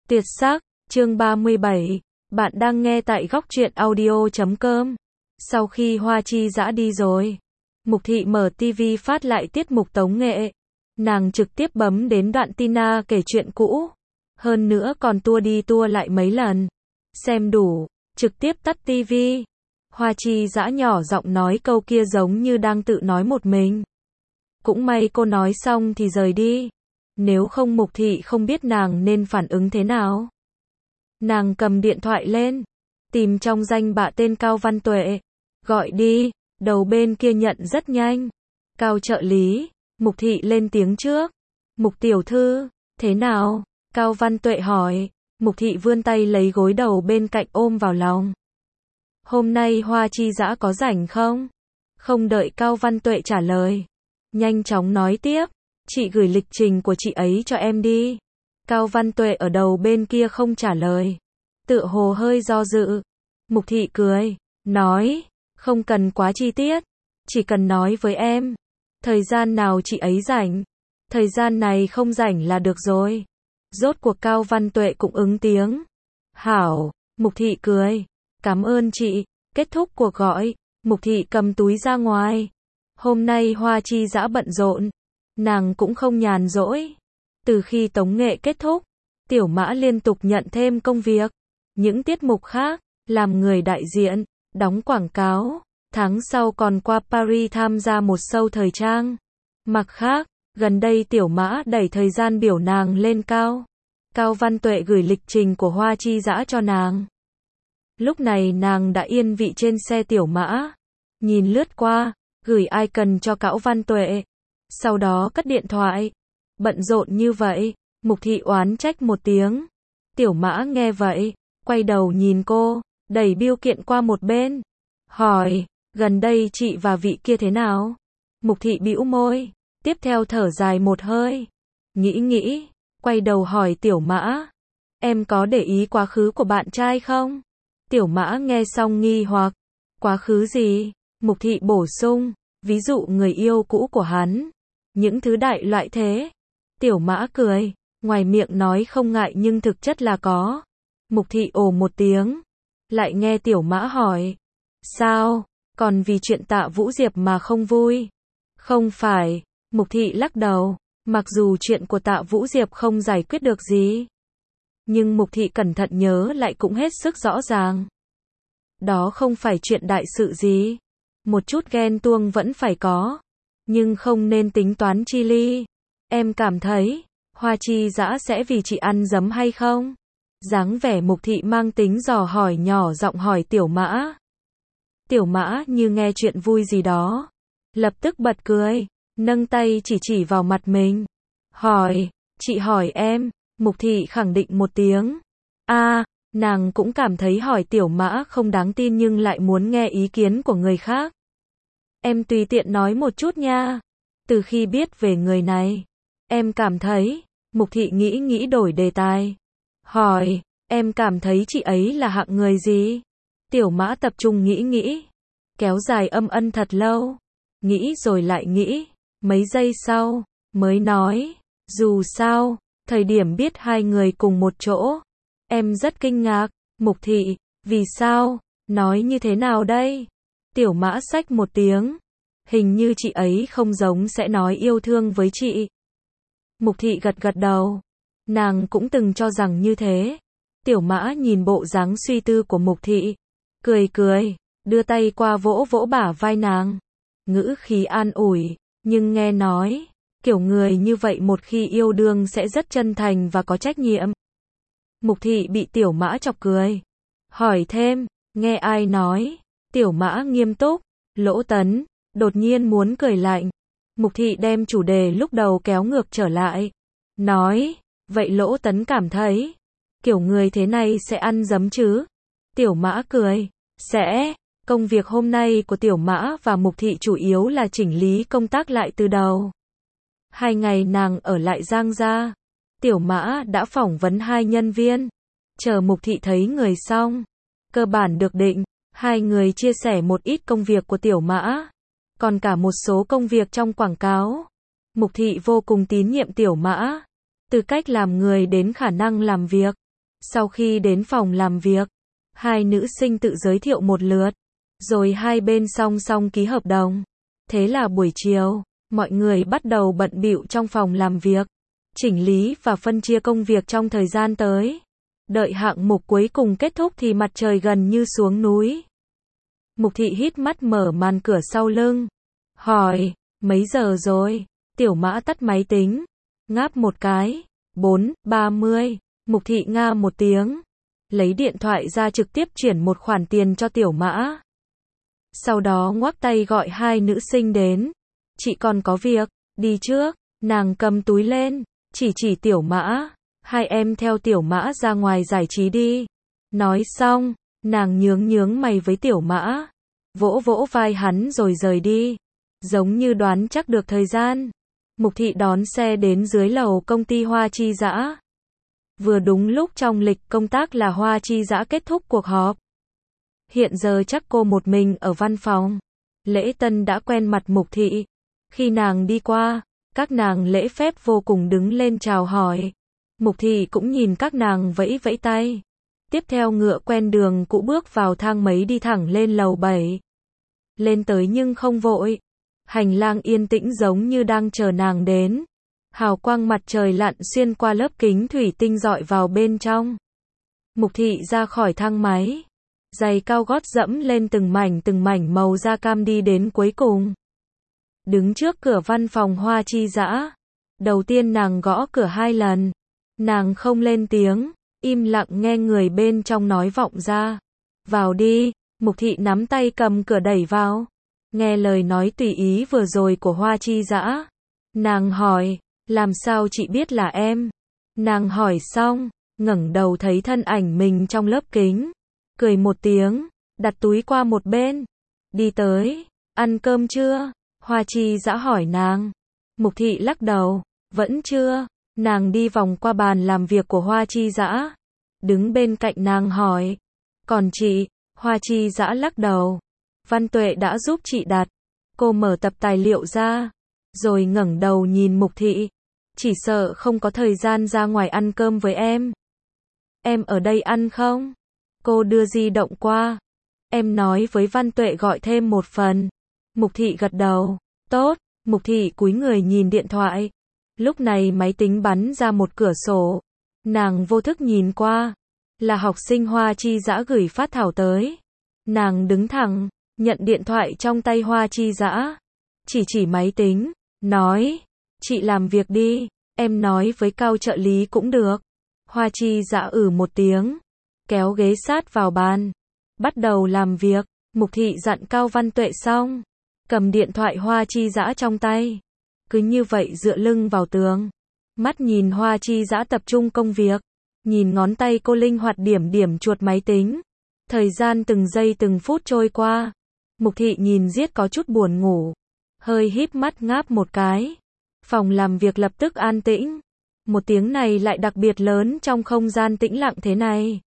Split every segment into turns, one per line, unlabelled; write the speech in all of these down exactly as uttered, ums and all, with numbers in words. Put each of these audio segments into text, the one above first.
Tuyệt sắc, chương ba mươi bảy, bạn đang nghe tại góc truyện audio chấm com. Sau khi Hoa Chi Dã đi rồi, Mục Thị mở ti vi phát lại tiết mục tống nghệ. Nàng trực tiếp bấm đến đoạn Tina kể chuyện cũ. Hơn nữa còn tua đi tua lại mấy lần. Xem đủ, trực tiếp tắt ti vi. Hoa Chi Dã nhỏ giọng nói câu kia giống như đang tự nói một mình. Cũng may cô nói xong thì rời đi. Nếu không Mục Thị không biết nàng nên phản ứng thế nào. Nàng cầm điện thoại lên, tìm trong danh bạ tên Cao Văn Tuệ. Gọi đi, đầu bên kia nhận rất nhanh. Cao trợ lý, Mục Thị lên tiếng trước. Mục tiểu thư, thế nào? Cao Văn Tuệ hỏi. Mục Thị vươn tay lấy gối đầu bên cạnh ôm vào lòng. Hôm nay Hoa Chi Dã có rảnh không? Không đợi Cao Văn Tuệ trả lời, nhanh chóng nói tiếp. Chị gửi lịch trình của chị ấy cho em đi. Cao Văn Tuệ ở đầu bên kia không trả lời, tựa hồ hơi do dự. Mục Thị cười, nói, không cần quá chi tiết, chỉ cần nói với em, thời gian nào chị ấy rảnh, thời gian này không rảnh là được rồi. Rốt cuộc Cao Văn Tuệ cũng ứng tiếng. Hảo, Mục Thị cười, cảm ơn chị. Kết thúc cuộc gọi, Mục Thị cầm túi ra ngoài. Hôm nay Hoa Chi Dã bận rộn, nàng cũng không nhàn rỗi. Từ khi tống nghệ kết thúc, Tiểu Mã liên tục nhận thêm công việc. Những tiết mục khác, làm người đại diện, đóng quảng cáo. Tháng sau còn qua Paris tham gia một show thời trang. Mặt khác, gần đây Tiểu Mã đẩy thời gian biểu nàng lên cao. Cao Văn Tuệ gửi lịch trình của Hoa Chi Dã cho nàng. Lúc này nàng đã yên vị trên xe Tiểu Mã. Nhìn lướt qua, gửi icon cho Cao Văn Tuệ. Sau đó cất điện thoại. Bận rộn như vậy, Mục Thị oán trách một tiếng. Tiểu Mã nghe vậy, quay đầu nhìn cô, đẩy bưu kiện qua một bên. Hỏi, gần đây chị và vị kia thế nào? Mục Thị bĩu môi, tiếp theo thở dài một hơi. Nghĩ nghĩ, quay đầu hỏi Tiểu Mã. Em có để ý quá khứ của bạn trai không? Tiểu Mã nghe xong nghi hoặc. Quá khứ gì? Mục Thị bổ sung, ví dụ người yêu cũ của hắn. Những thứ đại loại thế. Tiểu Mã cười, ngoài miệng nói không ngại nhưng thực chất là có. Mục Thị ồ một tiếng. Lại nghe Tiểu Mã hỏi. Sao? Còn vì chuyện Tạ Vũ Diệp mà không vui? Không phải. Mục Thị lắc đầu. Mặc dù chuyện của Tạ Vũ Diệp không giải quyết được gì, nhưng Mục Thị cẩn thận nhớ lại cũng hết sức rõ ràng. Đó không phải chuyện đại sự gì. Một chút ghen tuông vẫn phải có, nhưng không nên tính toán chi ly. Em cảm thấy, Hoa Chi Dã sẽ vì chị ăn dấm hay không? Dáng vẻ Mục Thị mang tính dò hỏi nhỏ giọng hỏi Tiểu Mã. Tiểu Mã như nghe chuyện vui gì đó, lập tức bật cười, nâng tay chỉ chỉ vào mặt mình. Hỏi, chị hỏi em. Mục Thị khẳng định một tiếng. A, à, nàng cũng cảm thấy hỏi Tiểu Mã không đáng tin nhưng lại muốn nghe ý kiến của người khác. Em tùy tiện nói một chút nha. Từ khi biết về người này, em cảm thấy. Mục Thị nghĩ nghĩ đổi đề tài. Hỏi, em cảm thấy chị ấy là hạng người gì? Tiểu Mã tập trung nghĩ nghĩ, kéo dài âm ân thật lâu. Nghĩ rồi lại nghĩ, mấy giây sau, mới nói, dù sao, thời điểm biết hai người cùng một chỗ, em rất kinh ngạc. Mục Thị, vì sao? Nói như thế nào đây? Tiểu Mã xách một tiếng. Hình như chị ấy không giống sẽ nói yêu thương với chị. Mục Thị gật gật đầu. Nàng cũng từng cho rằng như thế. Tiểu Mã nhìn bộ dáng suy tư của Mục Thị, cười cười, đưa tay qua vỗ vỗ bả vai nàng. Ngữ khí an ủi, nhưng nghe nói, kiểu người như vậy một khi yêu đương sẽ rất chân thành và có trách nhiệm. Mục Thị bị Tiểu Mã chọc cười. Hỏi thêm, nghe ai nói? Tiểu Mã nghiêm túc. Lỗ Tấn. Đột nhiên muốn cười lạnh. Mục Thị đem chủ đề lúc đầu kéo ngược trở lại. Nói, vậy Lỗ Tấn cảm thấy, kiểu người thế này sẽ ăn dấm chứ? Tiểu Mã cười, sẽ. Công việc hôm nay của Tiểu Mã và Mục Thị chủ yếu là chỉnh lý công tác lại từ đầu. Hai ngày nàng ở lại Giang gia, Tiểu Mã đã phỏng vấn hai nhân viên. Chờ Mục Thị thấy người xong, cơ bản được định, hai người chia sẻ một ít công việc của Tiểu Mã, còn cả một số công việc trong quảng cáo. Mục Thị vô cùng tín nhiệm Tiểu Mã, từ cách làm người đến khả năng làm việc. Sau khi đến phòng làm việc, hai nữ sinh tự giới thiệu một lượt, rồi hai bên song song ký hợp đồng. Thế là buổi chiều, mọi người bắt đầu bận bịu trong phòng làm việc, chỉnh lý và phân chia công việc trong thời gian tới. Đợi hạng mục cuối cùng kết thúc thì mặt trời gần như xuống núi. Mục Thị hít mắt mở màn cửa sau lưng, hỏi, mấy giờ rồi? Tiểu Mã tắt máy tính, ngáp một cái, bốn, ba mươi. Mục Thị nga một tiếng, lấy điện thoại ra trực tiếp chuyển một khoản tiền cho Tiểu Mã. Sau đó ngoắc tay gọi hai nữ sinh đến. Chị còn có việc, đi trước. Nàng cầm túi lên, chỉ chỉ Tiểu Mã. Hai em theo Tiểu Mã ra ngoài giải trí đi. Nói xong, nàng nhướng nhướng mày với Tiểu Mã, vỗ vỗ vai hắn rồi rời đi. Giống như đoán chắc được thời gian, Mục Thị đón xe đến dưới lầu công ty Hoa Chi Dã. Vừa đúng lúc trong lịch công tác là Hoa Chi Dã kết thúc cuộc họp. Hiện giờ chắc cô một mình ở văn phòng. Lễ Tân đã quen mặt Mục Thị. Khi nàng đi qua, các nàng lễ phép vô cùng đứng lên chào hỏi. Mục Thị cũng nhìn các nàng vẫy vẫy tay. Tiếp theo ngựa quen đường cũ bước vào thang máy đi thẳng lên lầu bảy. Lên tới nhưng không vội. Hành lang yên tĩnh giống như đang chờ nàng đến. Hào quang mặt trời lặn xuyên qua lớp kính thủy tinh rọi vào bên trong. Mục Thị ra khỏi thang máy. Giày cao gót dẫm lên từng mảnh từng mảnh màu da cam đi đến cuối cùng. Đứng trước cửa văn phòng Hoa Chi Dã. Đầu tiên nàng gõ cửa hai lần. Nàng không lên tiếng, im lặng nghe người bên trong nói vọng ra. Vào đi. Mục Thị nắm tay cầm cửa đẩy vào. Nghe lời nói tùy ý vừa rồi của Hoa Chi Dã. Nàng hỏi, làm sao chị biết là em? Nàng hỏi xong, ngẩng đầu thấy thân ảnh mình trong lớp kính. Cười một tiếng, đặt túi qua một bên. Đi tới, ăn cơm chưa? Hoa Chi Dã hỏi nàng. Mục Thị lắc đầu, vẫn chưa. Nàng đi vòng qua bàn làm việc của Hoa Chi Dã. Đứng bên cạnh nàng hỏi, còn chị? Hoa Chi Dã lắc đầu. Văn Tuệ đã giúp chị đặt. Cô mở tập tài liệu ra, rồi ngẩng đầu nhìn Mục Thị. Chỉ sợ không có thời gian ra ngoài ăn cơm với em. Em ở đây ăn không? Cô đưa di động qua. Em nói với Văn Tuệ gọi thêm một phần. Mục Thị gật đầu. Tốt. Mục Thị cúi người nhìn điện thoại. Lúc này máy tính bắn ra một cửa sổ. Nàng vô thức nhìn qua. Là học sinh Hoa Chi Dã gửi phát thảo tới. Nàng đứng thẳng, nhận điện thoại trong tay Hoa Chi Dã. Chỉ chỉ máy tính, nói, chị làm việc đi, em nói với Cao trợ lý cũng được. Hoa Chi Dã ừ một tiếng, kéo ghế sát vào bàn, bắt đầu làm việc. Mục Thị dặn Cao Văn Tuệ xong, cầm điện thoại Hoa Chi Dã trong tay, cứ như vậy dựa lưng vào tường, mắt nhìn Hoa Chi Dã tập trung công việc, nhìn ngón tay cô linh hoạt điểm điểm chuột máy tính. Thời gian từng giây từng phút trôi qua, Mục Thị nhìn giết có chút buồn ngủ, hơi híp mắt ngáp một cái. Phòng làm việc lập tức an tĩnh. Một tiếng này lại đặc biệt lớn trong không gian tĩnh lặng thế này.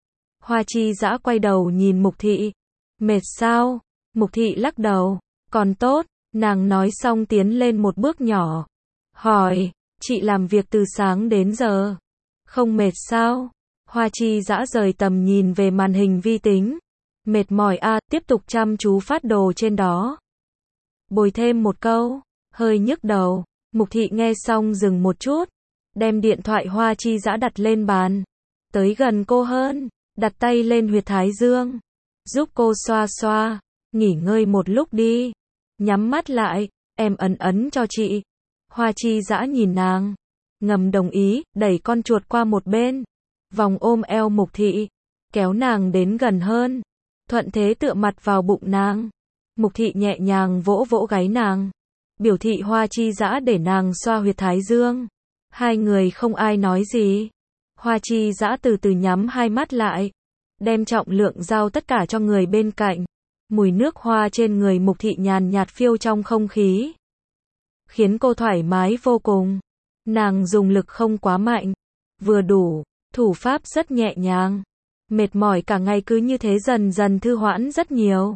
Hoa Chi Dã quay đầu nhìn Mục Thị. Mệt sao? Mục Thị lắc đầu. Còn tốt. Nàng nói xong tiến lên một bước nhỏ. Hỏi, chị làm việc từ sáng đến giờ. Không mệt sao? Hoa Chi Dã rời tầm nhìn về màn hình vi tính. Mệt mỏi à, tiếp tục chăm chú phát đồ trên đó. Bồi thêm một câu, hơi nhức đầu. Mục Thị nghe xong dừng một chút, đem điện thoại Hoa Chi Dã đặt lên bàn, tới gần cô hơn, đặt tay lên huyệt thái dương, giúp cô xoa xoa, nghỉ ngơi một lúc đi, nhắm mắt lại, em ấn ấn cho chị. Hoa Chi Dã nhìn nàng, ngầm đồng ý, đẩy con chuột qua một bên, vòng ôm eo Mục Thị, kéo nàng đến gần hơn, thuận thế tựa mặt vào bụng nàng. Mục Thị nhẹ nhàng vỗ vỗ gáy nàng, biểu thị Hoa Chi Dã để nàng xoa huyệt thái dương. Hai người không ai nói gì. Hoa Chi Dã từ từ nhắm hai mắt lại, đem trọng lượng giao tất cả cho người bên cạnh. Mùi nước hoa trên người Mục Thị nhàn nhạt phiêu trong không khí, khiến cô thoải mái vô cùng. Nàng dùng lực không quá mạnh, vừa đủ, thủ pháp rất nhẹ nhàng. Mệt mỏi cả ngày cứ như thế dần dần thư hoãn rất nhiều.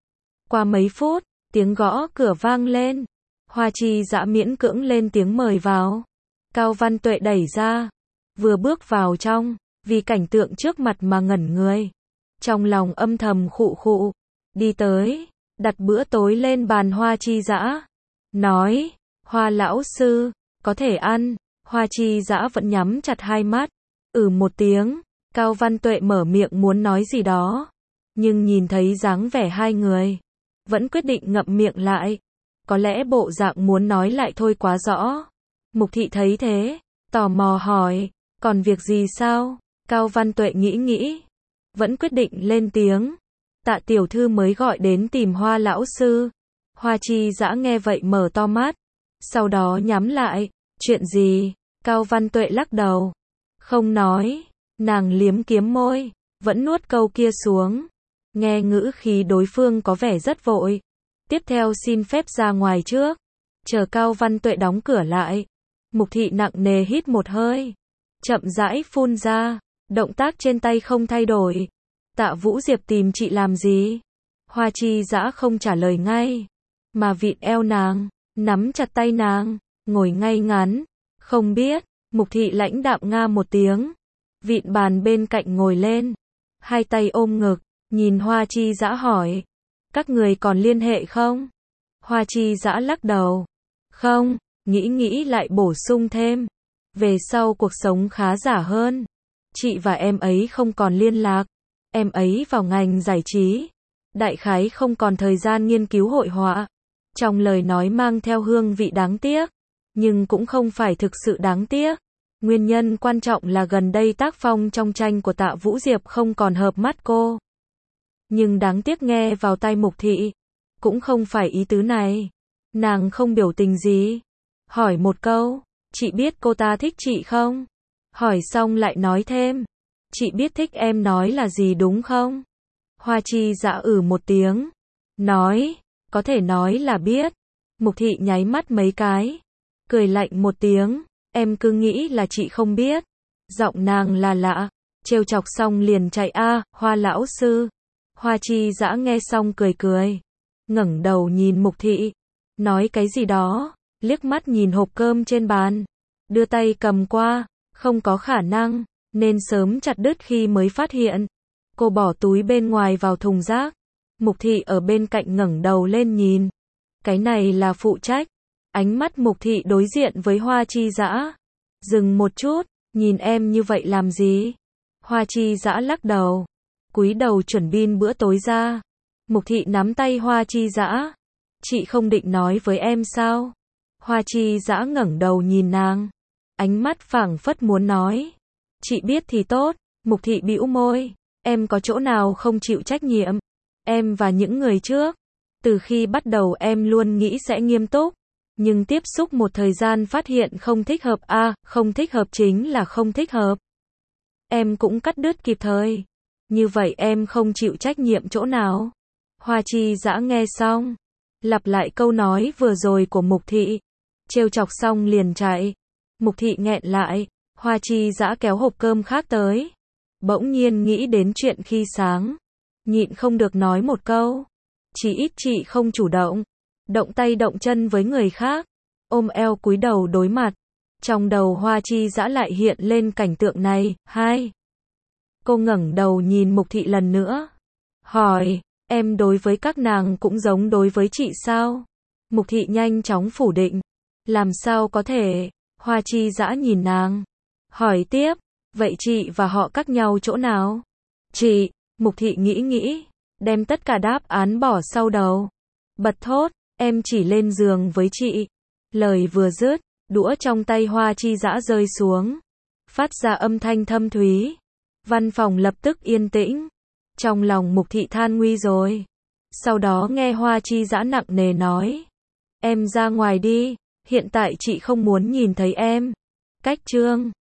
Qua mấy phút, tiếng gõ cửa vang lên. Hoa Chi Dã miễn cưỡng lên tiếng mời vào. Cao Văn Tuệ đẩy ra, vừa bước vào trong, vì cảnh tượng trước mặt mà ngẩn người. Trong lòng âm thầm khụ khụ, đi tới, đặt bữa tối lên bàn Hoa Chi Dã, nói, Hoa lão sư, có thể ăn. Hoa Chi Dã vẫn nhắm chặt hai mắt, ừ một tiếng. Cao Văn Tuệ mở miệng muốn nói gì đó, nhưng nhìn thấy dáng vẻ hai người, vẫn quyết định ngậm miệng lại. Có lẽ bộ dạng muốn nói lại thôi quá rõ. Mục Thị thấy thế, tò mò hỏi, còn việc gì sao? Cao Văn Tuệ nghĩ nghĩ, vẫn quyết định lên tiếng. Tạ tiểu thư mới gọi đến tìm Hoa lão sư. Hoa Chi Dã nghe vậy mở to mắt, sau đó nhắm lại. Chuyện gì? Cao Văn Tuệ lắc đầu, không nói. Nàng liếm kiếm môi, vẫn nuốt câu kia xuống. Nghe ngữ khí đối phương có vẻ rất vội. Tiếp theo xin phép ra ngoài trước. Chờ Cao Văn Tuệ đóng cửa lại, Mục Thị nặng nề hít một hơi, chậm rãi phun ra, động tác trên tay không thay đổi. Tạ Vũ Diệp tìm chị làm gì? Hoa Chi Dã không trả lời ngay, mà vịn eo nàng, nắm chặt tay nàng, ngồi ngay ngắn. Không biết. Mục Thị lãnh đạm nga một tiếng, vịn bàn bên cạnh ngồi lên, hai tay ôm ngực, nhìn Hoa Chi Dã hỏi, các người còn liên hệ không? Hoa Chi Dã lắc đầu, không. Nghĩ nghĩ lại bổ sung thêm, về sau cuộc sống khá giả hơn, chị và em ấy không còn liên lạc. Em ấy vào ngành giải trí, đại khái không còn thời gian nghiên cứu hội họa. Trong lời nói mang theo hương vị đáng tiếc, nhưng cũng không phải thực sự đáng tiếc. Nguyên nhân quan trọng là gần đây tác phong trong tranh của Tạ Vũ Diệp không còn hợp mắt cô. Nhưng đáng tiếc nghe vào tai Mục Thị, cũng không phải ý tứ này. Nàng không biểu tình gì, hỏi một câu, chị biết cô ta thích chị không? Hỏi xong lại nói thêm, chị biết thích em nói là gì đúng không? Hoa Chi Dã ừ một tiếng, nói, có thể nói là biết. Mục Thị nháy mắt mấy cái, cười lạnh một tiếng, em cứ nghĩ là chị không biết. Giọng nàng là lạ, trêu chọc xong liền chạy a, Hoa lão sư. Hoa Chi Dã nghe xong cười cười, ngẩng đầu nhìn Mục Thị, nói cái gì đó, liếc mắt nhìn hộp cơm trên bàn, đưa tay cầm qua, không có khả năng, nên sớm chặt đứt khi mới phát hiện. Cô bỏ túi bên ngoài vào thùng rác. Mục Thị ở bên cạnh ngẩng đầu lên nhìn. Cái này là phụ trách. Ánh mắt Mục Thị đối diện với Hoa Chi Dã. Dừng một chút, nhìn em như vậy làm gì? Hoa Chi Dã lắc đầu, cúi đầu chuẩn bị bữa tối ra. Mục Thị nắm tay Hoa Chi Dã. Chị không định nói với em sao? Hoa Chi Dã ngẩng đầu nhìn nàng, ánh mắt phảng phất muốn nói. Chị biết thì tốt. Mục Thị bĩu môi, em có chỗ nào không chịu trách nhiệm? Em và những người trước, từ khi bắt đầu em luôn nghĩ sẽ nghiêm túc, nhưng tiếp xúc một thời gian phát hiện không thích hợp a, à, không thích hợp chính là không thích hợp. Em cũng cắt đứt kịp thời. Như vậy em không chịu trách nhiệm chỗ nào? Hoa Chi Dã nghe xong, lặp lại câu nói vừa rồi của Mục Thị, trêu chọc xong liền chạy. Mục Thị nghẹn lại, Hoa Chi Dã kéo hộp cơm khác tới. Bỗng nhiên nghĩ đến chuyện khi sáng, nhịn không được nói một câu. Chỉ ít chị không chủ động, động tay động chân với người khác, ôm eo cúi đầu đối mặt. Trong đầu Hoa Chi Dã lại hiện lên cảnh tượng này. Hai. Cô ngẩng đầu nhìn Mục Thị lần nữa, hỏi, em đối với các nàng cũng giống đối với chị sao? Mục Thị nhanh chóng phủ định, làm sao có thể? Hoa Chi Dã nhìn nàng, hỏi tiếp, vậy chị và họ khác nhau chỗ nào? Chị. Mục Thị nghĩ nghĩ, đem tất cả đáp án bỏ sau đầu, bật thốt, em chỉ lên giường với chị. Lời vừa dứt, đũa trong tay Hoa Chi Dã rơi xuống, phát ra âm thanh thâm thúy. Văn phòng lập tức yên tĩnh. Trong lòng Mục Thị than nguy rồi. Sau đó nghe Hoa Chi Dã nặng nề nói, em ra ngoài đi, hiện tại chị không muốn nhìn thấy em. Cách chương